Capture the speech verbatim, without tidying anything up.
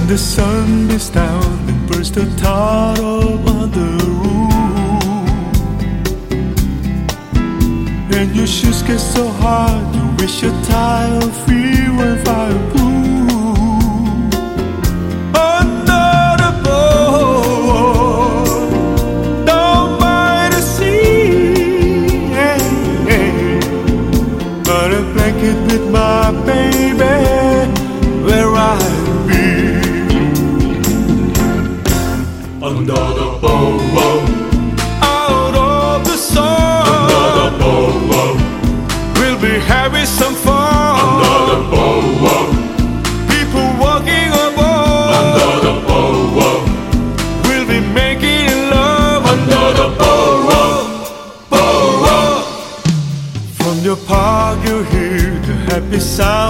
the sun beats down and bursts the tile on the roof, and your shoes get so hard you wish your tile free were fireproof. Under the boat, down by the sea, hey, hey. Got a blanket with my baby where I'll be. Under the boat, out of the sun, under the boat, we'll be having some fun. under the boat, People walking aboard, under the boat, we'll be making love. under the boat, boat. From your park you hear the happy sound